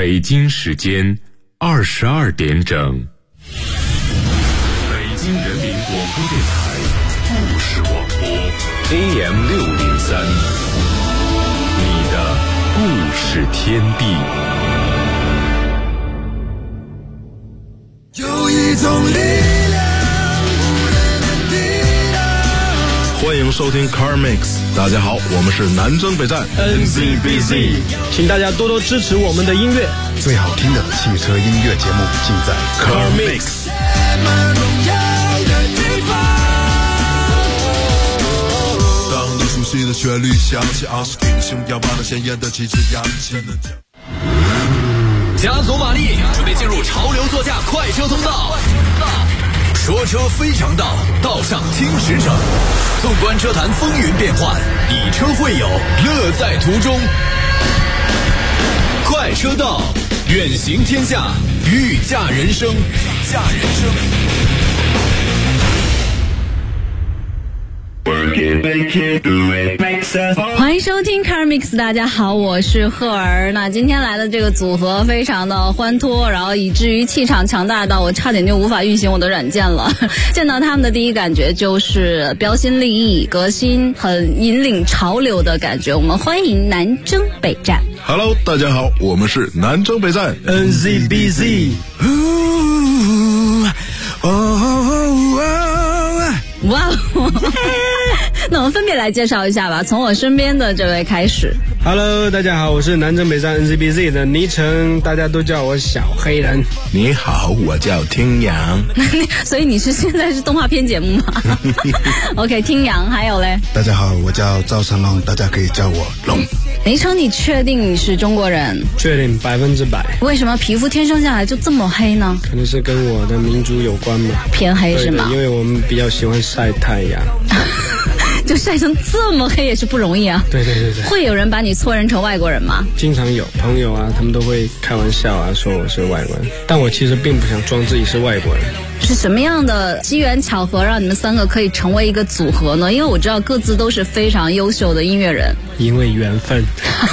北京时间22点整。北京人民广播电台故事广播 AM603， 你的故事天地。 有一种力量不能抵挡。 欢迎收听 Car Mix， 大家好，我们是南征北战 NCBC， 请大家多多支持我们的音乐， 最好听的汽车音乐节目尽在 Car Mix。 当你熟悉的旋律响起，昂首挺胸，要把那鲜艳的旗帜扬起。 加足马力，准备进入潮流座驾快车通道。说车非常道，道上听实诚。纵观车坛风云变幻，以车会友，乐在途中。快车道，远行天下，御驾人生。 欢迎收听 Car Mix， 大家好，我是赫儿。那今天来的这个组合非常的欢脱，然后以至于气场强大到我差点就无法运行我的软件了。见到他们的第一感觉就是标新立异、革新、很引领潮流的感觉。我们欢迎南征北战。 Hello， 大家好，我们是南征北战 NCBC。 哇那我们分别来介绍一下吧，从我身边的这位开始。 Hello， 大家好，我是南征北战 NCBC 的昵称，大家都叫我小黑人。 你好，我叫听阳。 所以你是现在是动画片节目吗？OK， 听阳，还有嘞。 大家好，我叫赵成龙，大家可以叫我龙。 昵称你确定你是中国人？ 确定100%。 为什么皮肤天生下来就这么黑呢？ 可能是跟我的民族有关吧。 偏黑是吗？ 因为我们比较喜欢晒太阳。 就晒成这么黑也是不容易啊。 对。 会有人把你错认成外国人吗？ 经常有朋友啊，他们都会开玩笑啊，说我是外国人，但我其实并不想装自己是外国人。 是什么样的机缘巧合让你们三个可以成为一个组合呢？因为我知道各自都是非常优秀的音乐人。 因为缘分。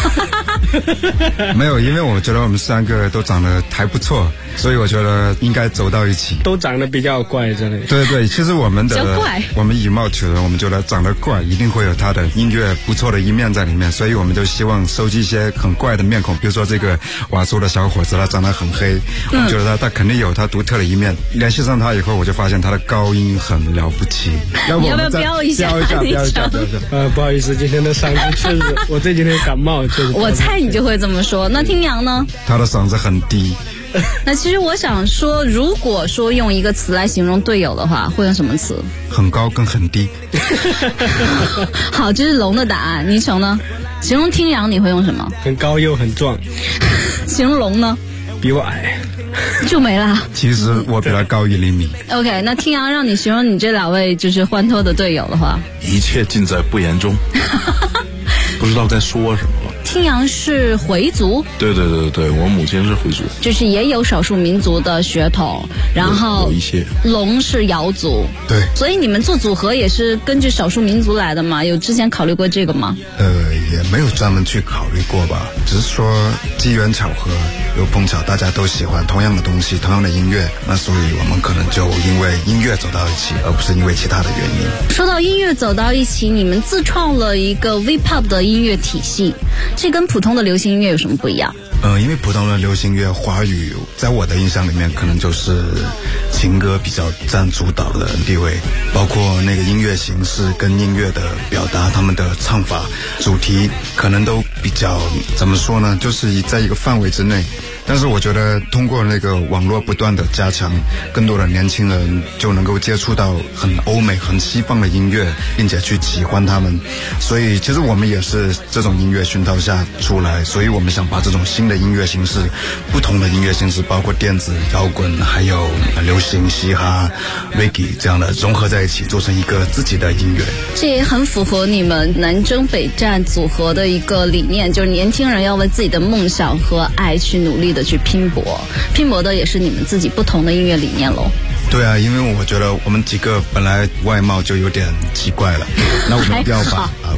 没有，因为我觉得我们三个都长得还不错，所以我觉得应该走到一起。 都长得比较怪之类的。 对，其实我们以貌取人，我们觉得长得怪一定会有他的音乐不错的一面在里面，所以我们就希望收集一些很怪的面孔，比如说这个瓦苏的小伙子，他长得很黑，我们觉得他肯定有他独特的一面。联系上他以后，我就发现他的高音很了不起。 你要不要标一下？ 不好意思，今天的嗓子确实，我这几天感冒确实。 我猜你就会这么说。那听阳呢？ 他的嗓子很低。 那其实我想说，如果说用一个词来形容队友的话，会用什么词？ 很高跟很低。 好，这是龙的答案。倪成呢？形容听阳你会用什么？ 很高又很壮。 形容龙呢？ 比我矮。 就没了。 其实我比他高1厘米。 OK， 那听阳让你形容你这两位就是欢脱的队友的话， 一切尽在不言中。不知道在说什么了。 听阳是回族？ 对，我母亲是回族， 就是也有少数民族的血统，然后有一些。 龙是瑶族。 对， 所以你们做组合也是根据少数民族来的吗？有之前考虑过这个吗？ 也没有专门去考虑过吧，只是说机缘巧合，有碰巧大家都喜欢同样的东西，同样的音乐，那所以我们可能就因为音乐走到一起，而不是因为其他的原因。 说到音乐走到一起，你们自创了一个 V-pop 的音乐体系，这跟普通的流行音乐有什么不一样？ 因为普通的流行乐华语在我的印象里面可能就是情歌比较占主导的地位，包括那个音乐形式跟音乐的表达，他们的唱法主题可能都比较怎么说呢，就是在一个范围之内。但是我觉得通过那个网络不断的加强，更多的年轻人就能够接触到很欧美很西方的音乐，并且去喜欢他们。所以其实我们也是这种音乐熏陶下出来，所以我们想把这种新的音乐形式，不同的音乐形式，包括电子摇滚还有流行嘻哈 reggae 这样的融合在一起，做成一个自己的音乐。 这也很符合你们南征北战组合的一个理念，就是年轻人要为自己的梦想和爱去努力的去拼搏的也是你们自己不同的音乐理念咯。 对啊，因为我觉得我们几个本来外貌就有点奇怪了，那我们要把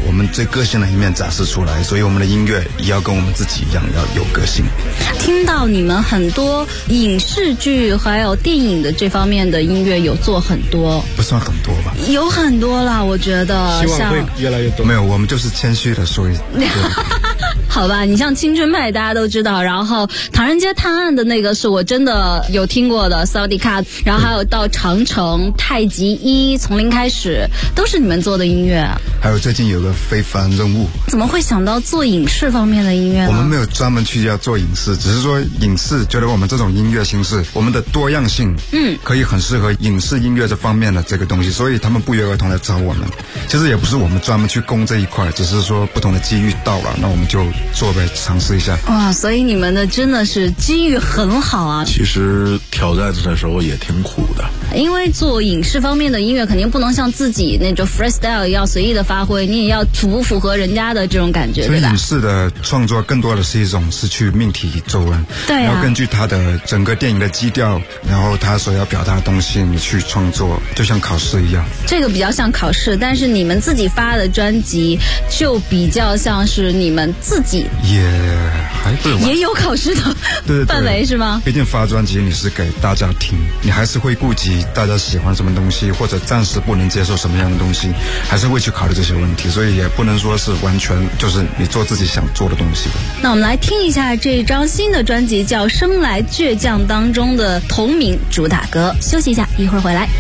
我们最个性的一面展示出来，所以我们的音乐也要跟我们自己一样要有个性。 听到你们很多影视剧还有电影的这方面的音乐有做很多， 不算很多吧？ 有很多啦，我觉得。 希望会越来越多。 没有，我们就是谦虚的说一好吧，你像青春派大家都知道，然后唐人街探案的那个是我真的有听过的 Saudi Cut， 然后还有到长城、太极一、从零开始，都是你们做的音乐。 还有最近有个非凡任务。 怎么会想到做影视方面的音乐呢？ 我们没有专门去要做影视，只是说影视觉得我们这种音乐形式，我们的多样性，可以很适合影视音乐这方面的这个东西，所以他们不约而同来找我们。其实也不是我们专门去攻这一块，只是说不同的机遇到了，那我们就做呗，尝试一下。 哇，所以你们的真的是机遇很好啊。 其实挑战的时候也挺苦的， 因为做影视方面的音乐肯定不能像自己那种 freestyle 一样随意的发挥，你也要符合人家的这种感觉，对吧？ 所以影视的创作更多的是一种是去命题作文， 对啊， 然后根据它的整个电影的基调，然后它所要表达的东西你去创作，就像考试一样。 这个比较像考试，但是你们自己发的专辑就比较像是你们自己也有考试的范围是吗？ 毕竟发专辑你是给大家听，你还是会顾及大家喜欢什么东西，或者暂时不能接受什么样的东西，还是会去考虑这些问题，所以也不能说是完全就是你做自己想做的东西。 那我们来听一下这张新的专辑叫《生来倔强》当中的同名主打歌，休息一下，一会儿回来。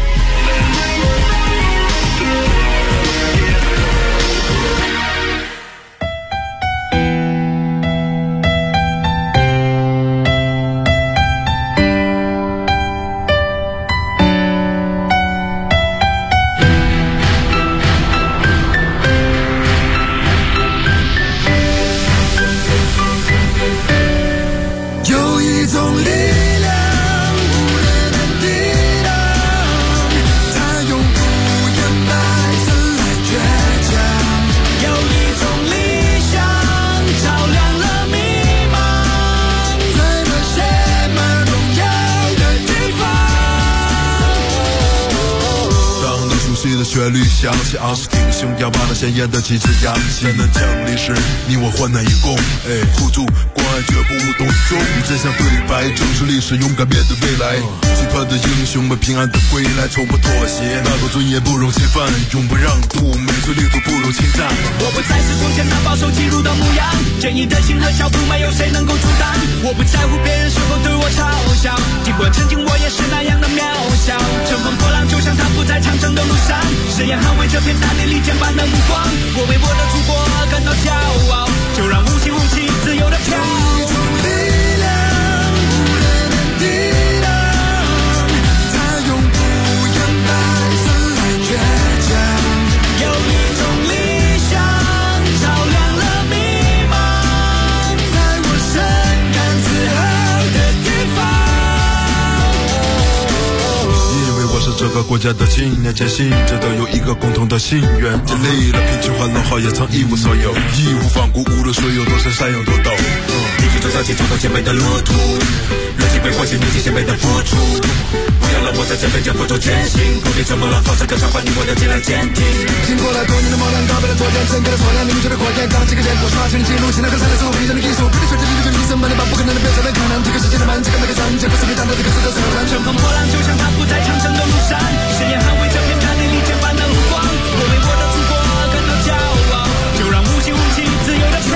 旋律响起，昂首挺胸，要把那鲜艳的旗帜扬起。灾难降临时，你我患难与共，互助关爱绝不动手。与真相对白，正视历史，勇敢面对未来。期盼的英雄们平安的归来，从不妥协，那个尊严不容侵犯，永不让步，每寸领土不容侵占。 我不再是从前那保守进入的模样，坚毅的心和脚步没有谁能够阻挡。我不在乎别人是否对我嘲笑，尽管曾经我也是那样的渺小。乘风破浪，就像他不在长征的路上。誓言捍卫这片大地利剑般的目光，我为我的祖国感到骄傲，就让无形无气自由的飘。 一种力量，无人能抵挡，它永不言败，生来倔强。 有一种理想，照亮了迷茫， 在我深感自豪的地方。因为我是这个国家的青年，坚信着都有一个共同的心愿，经历了贫穷和落后，也曾一无所有，义无反顾，无论水有多深，山有多陡。 继续走上前，走到前辈的路途，热情被唤醒，铭记前辈的付出。不要让我在前辈肩负重前行，不必怎么了，放声歌唱，换你我的进来坚挺。 经过了多年的磨难，高飞的作战，整个的错量，凝聚的火焰，当这个点火刷新记录，现在和三代之后凭着的艺术，不必学着一个医生们，把不可能的变成了可能，这个世界的满这个那个转，结果是被打到这个世的手段。 乘风破浪，就像他不在长征的路上，誓言捍卫这片大地利剑般的目光，我为我的祖国感到骄傲，就让无形无气自由的飘。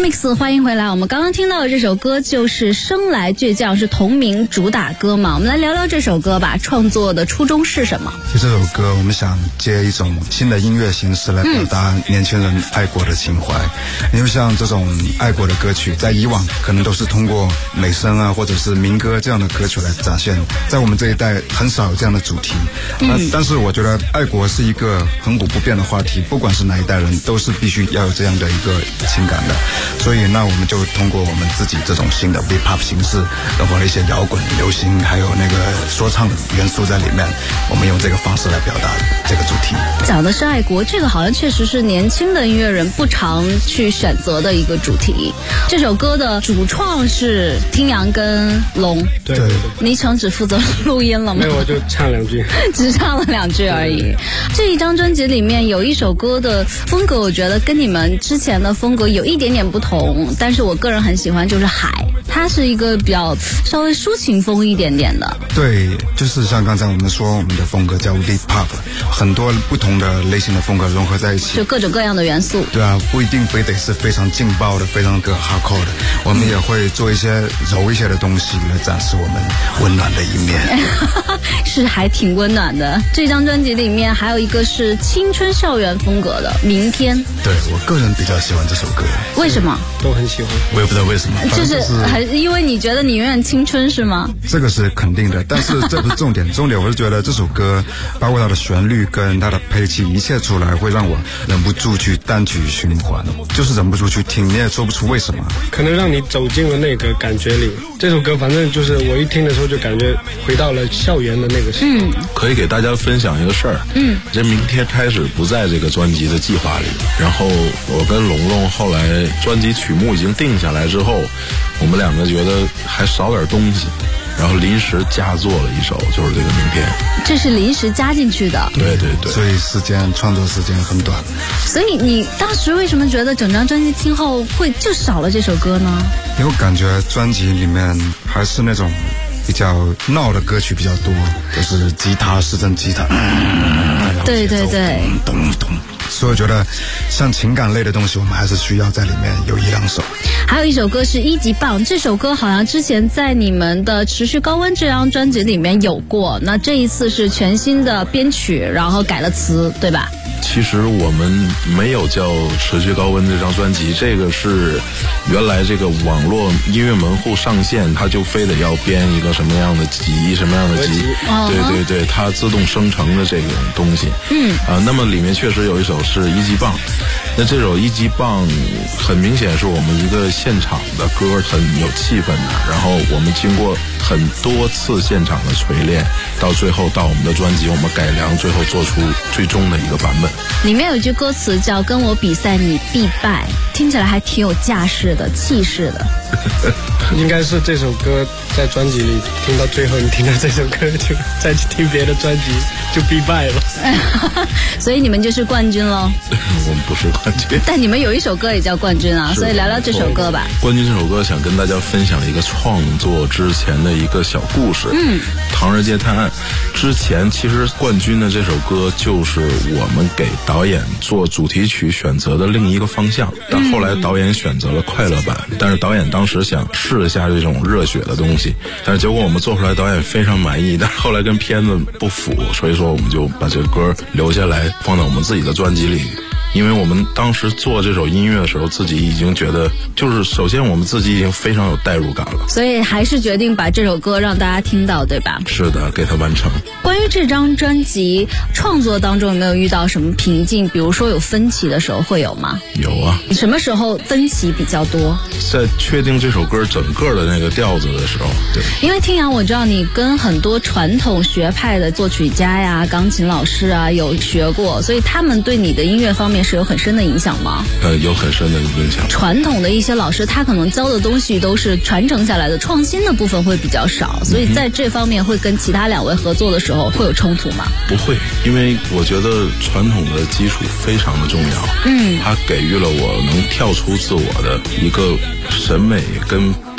Mix 欢迎回来，我们刚刚听到的这首歌就是《生来倔强》，是同名主打歌嘛。我们来聊聊这首歌吧，创作的初衷是什么？ 就这首歌我们想借一种新的音乐形式来表达年轻人爱国的情怀。因为像这种爱国的歌曲在以往可能都是通过美声啊或者是民歌这样的歌曲来展现，在我们这一代很少有这样的主题。但是我觉得爱国是一个恒古不变的话题，不管是哪一代人都是必须要有这样的一个情感的。所以那我们就通过我们自己这种新的 V-pop 形式，融合了一些摇滚、流行还有那个说唱的元素在里面，我们用这个方式来表达这个主题。 讲的是爱国，这个好像确实是年轻的音乐人不常去选择的一个主题。这首歌的主创是听阳跟龙， 对， 倪橙只负责录音了吗？ 没有，我就唱2句， 只唱了2句而已。这一张专辑里面有一首歌的风格，我觉得跟你们之前的风格有一点点不同，但是我个人很喜欢，就是海，它是一个比较稍微抒情风一点点的。 对，就是像刚才我们说，我们的风格叫 V-pop， 很多不同的类型的风格融合在一起， 就各种各样的元素。 对啊，不一定非得是非常劲爆的、非常个 hardcore 的，我们也会做一些柔一些的东西来展示我们温暖的一面。 是还挺温暖的。这张专辑里面还有一个是青春校园风格的《明天》。 对，我个人比较喜欢这首歌。 为什么？ 都很喜欢。 我也不知道为什么， 就是因为你觉得你永远青春是吗？ 这个是肯定的，但是这不是重点。重点我是觉得这首歌包括它的旋律跟它的配器一切出来，会让我忍不住去单曲循环，就是忍不住去听，你也说不出为什么。 可能让你走进了那个感觉里。这首歌反正就是我一听的时候就感觉回到了校园的那个时候。 可以给大家分享一个事儿。这明天开始不在这个专辑的计划里，然后我跟龙龙后来专辑曲目已经定下来之后，我们两个觉得还少点东西，然后临时加做了一首，就是这个明天。 这是临时加进去的。 对， 所以创作时间很短。 所以你当时为什么觉得整张专辑听后会就少了这首歌呢？ 因为我感觉专辑里面还是那种比较闹的歌曲比较多，就是吉他、失真吉他， 对， 咚咚。所以我觉得像情感类的东西，我们还是需要在里面有1-2首。 还有一首歌是1级棒，这首歌好像之前在你们的持续高温这张专辑里面有过，那这一次是全新的编曲，然后改了词，对吧？ 其实我们没有叫持续高温这张专辑，这个是原来这个网络音乐门户上线，它就非得要编一个什么样的集，什么样的集，对，它自动生成的这种东西。那么里面确实有一首是1级棒，那这首1级棒很明显是我们一个现场的歌，很有气氛的，然后我们经过很多次现场的锤炼，到最后到我们的专辑我们改良，最后做出最终的一个版本。 里面有一句歌词叫跟我比赛你必败，听起来还挺有架势的、气势的。 应该是这首歌在专辑里听到最后，你听到这首歌就再去听别的专辑就必败了。 所以你们就是冠军喽。 我们不是冠军， 但你们有一首歌也叫冠军啊，所以聊聊这首歌吧。 冠军这首歌想跟大家分享一个创作之前的一个小故事。唐人街探案之前，其实冠军的这首歌就是我们给导演做主题曲选择的另一个方向，但后来导演选择了快乐版，但是导演当时想试一下这种热血的东西，但是结果我们做出来导演非常满意，但是后来跟片子不符，所以说我们就把这个歌留下来放到我们自己的专辑里。因为我们当时做这首音乐的时候，自己已经觉得，就是首先我们自己已经非常有代入感了， 所以还是决定把这首歌让大家听到，对吧？ 是的，给它完成。 关于这张专辑创作当中有没有遇到什么瓶颈？比如说有分歧的时候会有吗？ 有啊。 什么时候分歧比较多？ 在确定这首歌整个的那个调子的时候。对。 因为听阳，我知道你跟很多传统学派的作曲家呀、钢琴老师啊有学过，所以他们对你的音乐方面是有很深的影响吗？ 有很深的影响。 传统的一些老师，他可能教的东西都是传承下来的，创新的部分会比较少，所以在这方面会跟其他2位合作的时候会有冲突吗？ 不会，因为我觉得传统的基础非常的重要。它给予了我能跳出自我的一个审美跟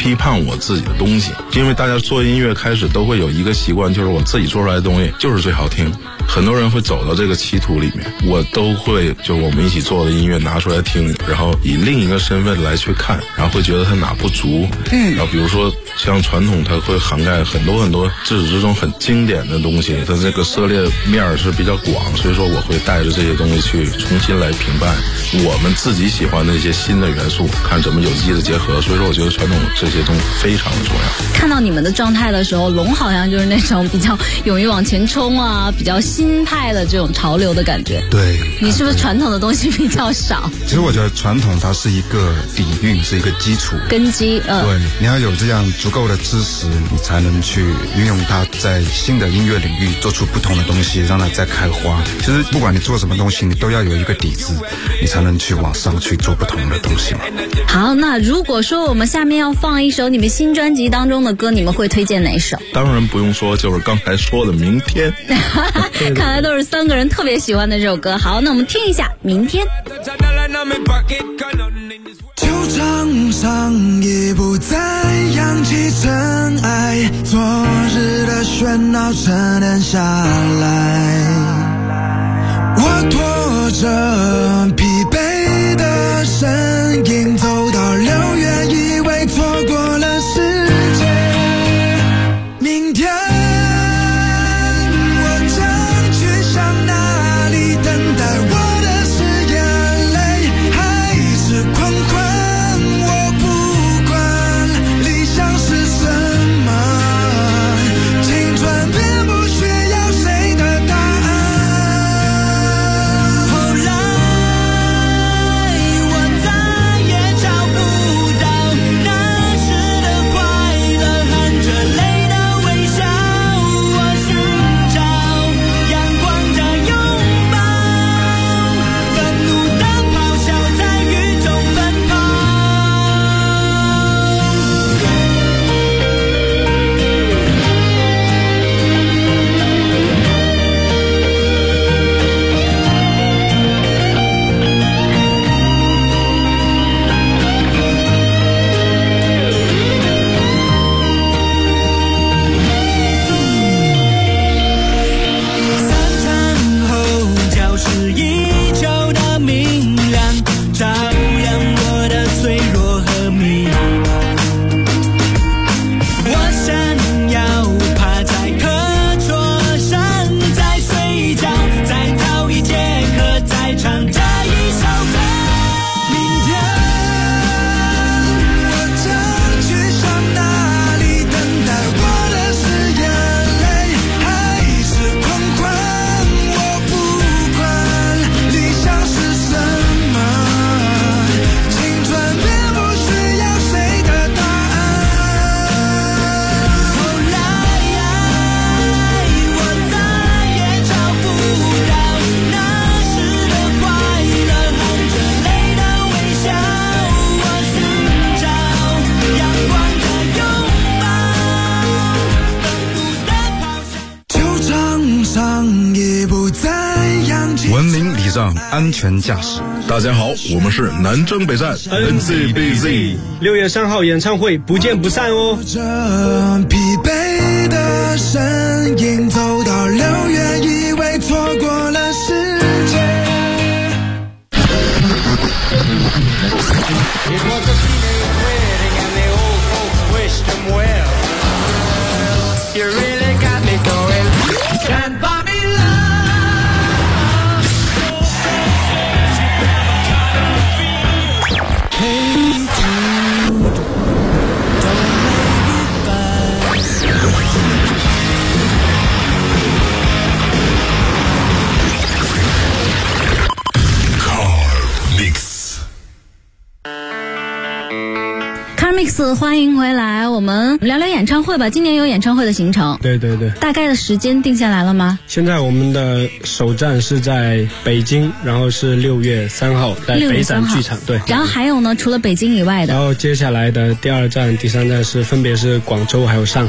批判我自己的东西，因为大家做音乐开始都会有一个习惯，就是我自己做出来的东西就是最好听。很多人会走到这个歧途里面，我都会就我们一起做的音乐拿出来听，然后以另一个身份来去看，然后会觉得它哪不足。然后比如说像传统，它会涵盖很多很多自始至终很经典的东西，它这个涉猎面是比较广，所以说我会带着这些东西去重新来评判我们自己喜欢的一些新的元素，看怎么有机的结合。所以说我觉得传统这些东西非常的重要。 看到你们的状态的时候，龙好像就是那种比较勇于往前冲啊，比较新派的这种潮流的感觉。 对， 你是不是传统的东西比较少？ 其实我觉得传统它是一个底蕴，是一个基础根基。 对，你要有这样足够的知识，你才能去运用它在新的音乐领域做出不同的东西，让它再开花。其实不管你做什么东西，你都要有一个底子，你才能去往上去做不同的东西嘛。 好，那如果说我们下面要放一首你们新专辑当中的歌，你们会推荐哪首？ 当然不用说，就是刚才说的《明天》。 看来都是3个人特别喜欢的这首歌。好，那我们听一下《明天》。 球场上也不再扬起尘埃，昨日的喧闹沉淀下来，我拖着疲惫的身影走到6月，以为错过了世界。明天我将去向哪里，等待我的是眼泪还是狂欢？我不管理想是什么，青春并不需要谁的答案。后来我再也找不到那时的快乐，含着泪的微笑，我寻找阳光的拥抱，愤怒的咆哮在雨中奔跑。散场后，教室依旧的明亮，照亮我的脆弱和迷茫。我想要趴在课桌上，再睡觉，再逃一节课，再唱这一首歌。明天我将去向哪里，等待我的是眼泪还是狂欢？我不管理想是什么，青春并不需要谁的答案。后来我再也找不到那时的快乐，含着泪的微笑，我寻找阳光的拥抱，愤怒的咆哮。球场上也不再扬起文明礼让，安全驾驶。 大家好，我们是南征北战 NCBZ。 6月3号演唱会不见不散哦。 这疲惫的身影走到6月，以为错过了世界。 It was a teenage wedding and the old folks wished him well. You really got me going. Can't buy me love. Hey dude, don't make it Carmix 欢迎回来，我们聊聊演唱会吧。今年有演唱会的行程， 对对对， 大概的时间定下来了吗？ 现在我们的首站是在北京，然后是6月3号在北展剧场，对。 然后还有呢，除了北京以外的， 然后接下来的第2站、第3站分别是广州还有上海。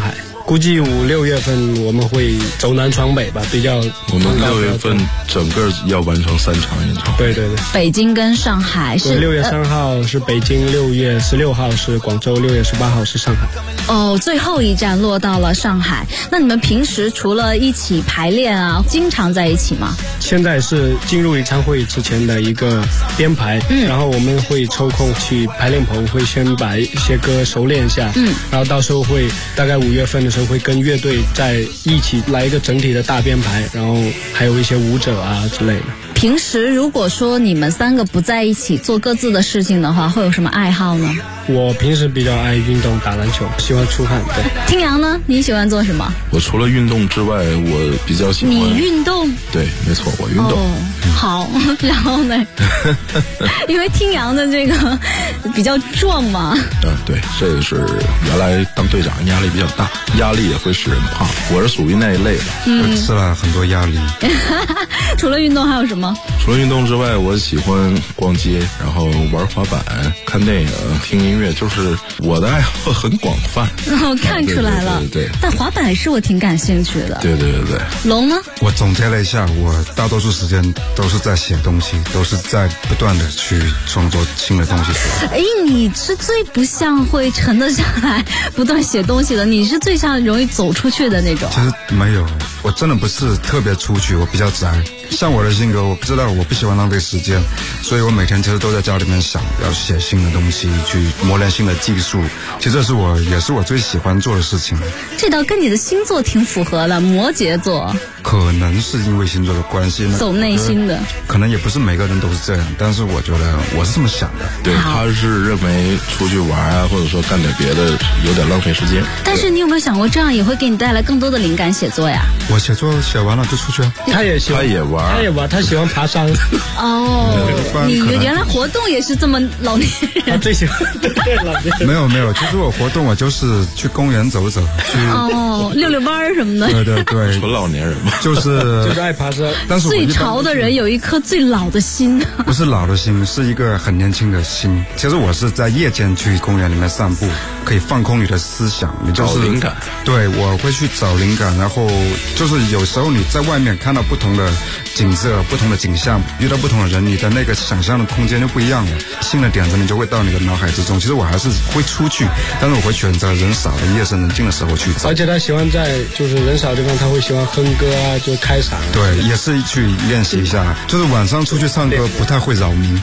估计5、6月份我们会走南闯北吧，比较。 我们6月份整个要完成3场演唱会。对， 北京跟上海是 6月3号是北京，6月16号是广州，6月18号是上海。 哦，最后一站落到了上海。那你们平时除了一起排练啊，经常在一起吗？ 现在是进入演唱会之前的一个编排，然后我们会抽空去排练棚，会先把一些歌熟练一下，然后到时候会大概5月份的时候会跟乐队在一起来一个整体的大编排，然后还有一些舞者啊之类的。 平时如果说你们3个不在一起做各自的事情的话，会有什么爱好呢？ 我平时比较爱运动，打篮球，喜欢出汗。对， 听阳呢？你喜欢做什么？ 我除了运动之外，我比较喜欢。 你运动？ 对，没错，我运动。 好，然后呢？因为听阳的这个比较壮嘛。 对，这个是原来当队长压力比较大，压力也会使人胖。我是属于那一类的， 吃了很多压力。 除了运动还有什么？ 除了运动之外，我喜欢逛街，然后玩滑板、看电影、听音乐，就是我的爱好很广泛。 我看出来了， 对。 但滑板是我挺感兴趣的。 对。 龙呢？ 我总结了一下，我大多数时间都是在写东西，都是在不断的去创作新的东西出来。 你是最不像会沉得下来不断写东西的，你是最像容易走出去的那种。 其实没有，我真的不是特别出去，我比较宅。像我的性格，我不知道，我不喜欢浪费时间，所以我每天其实都在家里面想要写新的东西，去磨练新的技术。其实这也是我最喜欢做的事情。 这倒跟你的星座挺符合的，摩羯座。 可能是因为星座的关系呢， 走内心的。 可能也不是每个人都是这样，但是我觉得我是这么想的。 对，他是认为出去玩啊，或者说干点别的有点浪费时间。 但是你有没有想过，这样也会给你带来更多的灵感写作呀？ 我写作写完了就出去啊。 他也玩，他喜欢爬山。 哦，你原来活动也是这么老年人。 他最喜欢老年人。 没有，其实我活动我就是去公园走走，去溜溜弯什么的。 对， 纯老年人嘛。 就是爱爬山， 但是最潮的人有一颗最老的心。 不是老的心，是一个很年轻的心。其实我是在夜间去公园里面散步，可以放空你的思想，你就是找灵感。 对，我会去找灵感，然后就是有时候你在外面看到不同的景色、不同的景象，遇到不同的人，你的那个想象的空间就不一样了。新的点子你就会到你的脑海之中。其实我还是会出去，但是我会选择人少的、夜深人静的时候去找。 而且他喜欢在就是人少的地方，他会喜欢哼歌啊，就开嗓。 对，也是去练习一下。就是晚上出去唱歌不太会扰民。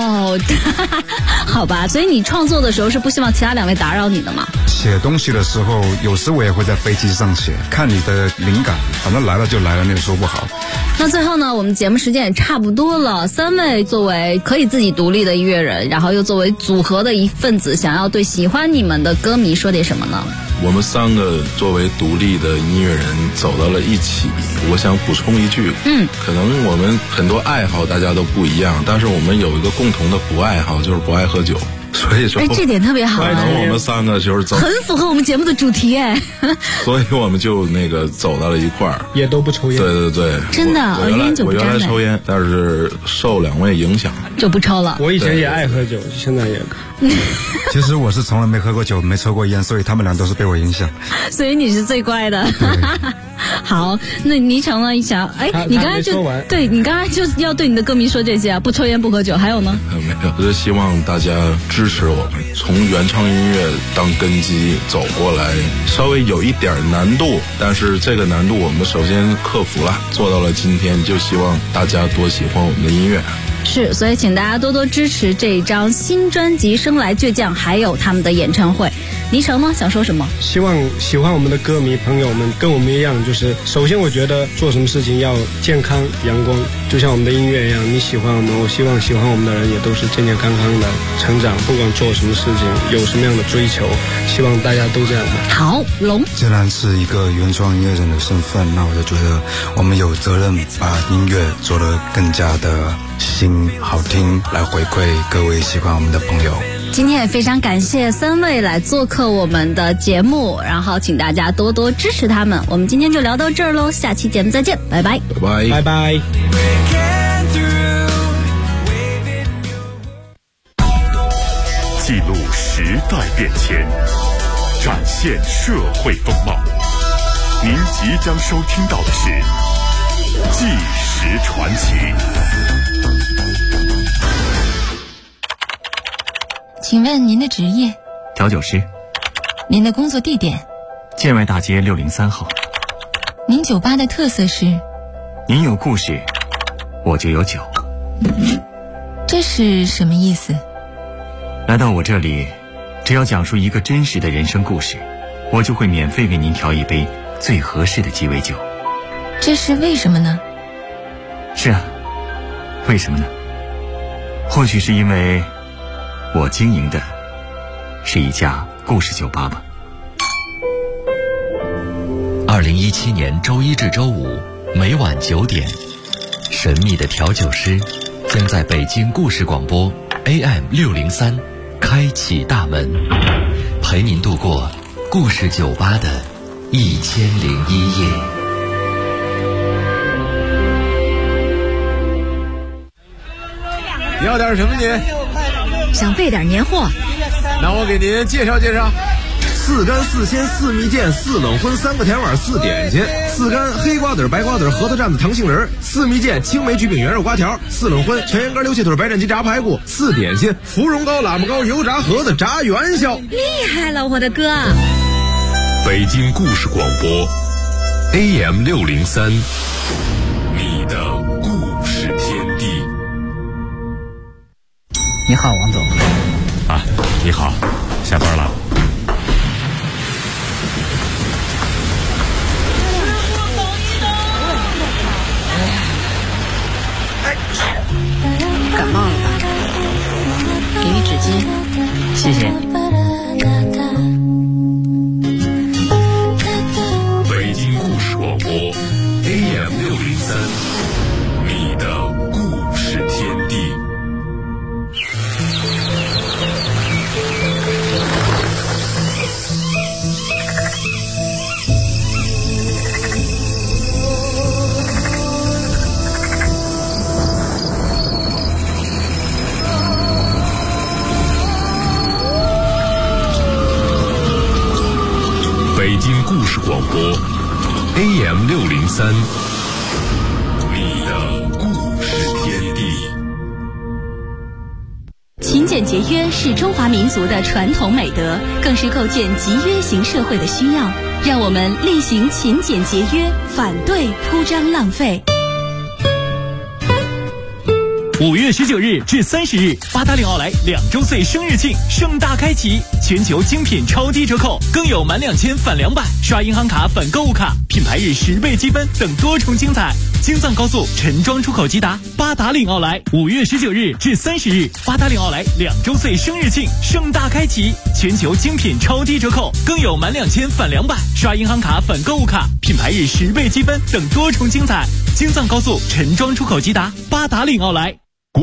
好吧，所以你创作的时候是不希望其他2位打扰你的吗？ 写东西的时候，有时我也会在飞机上写，看你的灵感，反正来了就来了，你也说不好。 那最后呢，我们节目时间也差不多了。3位作为可以自己独立的音乐人，然后又作为组合的一份子，想要对喜欢你们的歌迷说点什么呢？ 我们3个作为独立的音乐人走到了一起，我想补充一句，可能我们很多爱好大家都不一样，但是我们有一个共同的不爱好，就是不爱喝酒。所以说， 这点特别好。 可能我们3个就是走， 很符合我们节目的主题哎。 所以我们就走到了一块儿， 也都不抽烟。 对， 真的， 我原来抽烟，但是受2位影响就不抽了。 我以前也爱喝酒，现在也。 其实我是从来没喝过酒，没抽过烟，所以他们俩都是被我影响。 所以你是最乖的。好，那倪橙呢？想，你刚才你刚才就要对你的歌迷说这些啊，不抽烟不喝酒，还有呢？ 没有，我就希望大家支持我们，从原创音乐当根基走过来，稍微有一点难度，但是这个难度我们首先克服了，做到了今天，就希望大家多喜欢我们的音乐。 是，所以请大家多多支持这一张新专辑《生来倔强》，还有他们的演唱会。倪橙呢，想说什么？ 希望喜欢我们的歌迷朋友们跟我们一样，就是首先我觉得做什么事情要健康阳光，就像我们的音乐一样，你喜欢我们，我希望喜欢我们的人也都是健健康康的成长，不管做什么事情，有什么样的追求，希望大家都这样的。 好，龙， 既然是一个原创音乐人的身份，那我就觉得我们有责任把音乐做得更加的新好听，来回馈各位喜欢我们的朋友。 今天也非常感谢3位来做客我们的节目，然后请大家多多支持他们。我们今天就聊到这儿喽，下期节目再见，拜拜， 拜拜。 记录时代变迁，展现社会风貌， 您即将收听到的是《纪实传奇》。 请问您的职业？ 调酒师。 您的工作地点？ 建外大街603号。 您酒吧的特色是？ 您有故事，我就有酒。 这是什么意思？ 来到我这里，只要讲述一个真实的人生故事，我就会免费为您调一杯最合适的鸡尾酒。 这是为什么呢？ 是啊，为什么呢？或许是因为我经营的是一家故事酒吧吧。 2017年周一至周五每晚9点，神秘的调酒师将在北京故事广播 AM603开启大门，陪您度过故事酒吧的1001夜。 要点什么您？ 想备点年货。 那我给您介绍介绍：4干4鲜4蜜饯4冷荤3个甜碗4点心，4干黑瓜子白瓜子核桃蘸子糖杏仁，4蜜饯青梅焗饼圆肉瓜条，4冷荤全羊肝溜气腿白斩鸡炸排骨，4点心芙蓉糕喇嘛糕油炸盒子炸元宵。 厉害了，我的哥！ 北京故事广播 AM603，你的故事天地。 你好，王总。 啊，你好，下班了。 感冒了吧？给你纸巾。 谢谢。 北京故事广播 AM603，你的故事天地。北京故事广播 AM603，你的故事天地。 勤俭节约是中华民族的传统美德，更是构建集约型社会的需要。让我们厉行勤俭节约，反对铺张浪费。 5月19日至30日，八达岭奥莱2周岁生日庆盛大开启，全球精品超低折扣，更有满2000返200，刷银行卡返购物卡，品牌日10倍积分等多重精彩。京藏高速陈庄出口吉达，八达岭奥莱5月19日至30日，八达岭奥莱2周岁生日庆盛大开启，全球精品超低折扣，更有满2000返200，刷银行卡返购物卡，品牌日10倍积分等多重精彩。京藏高速陈庄出口吉达，八达岭奥莱。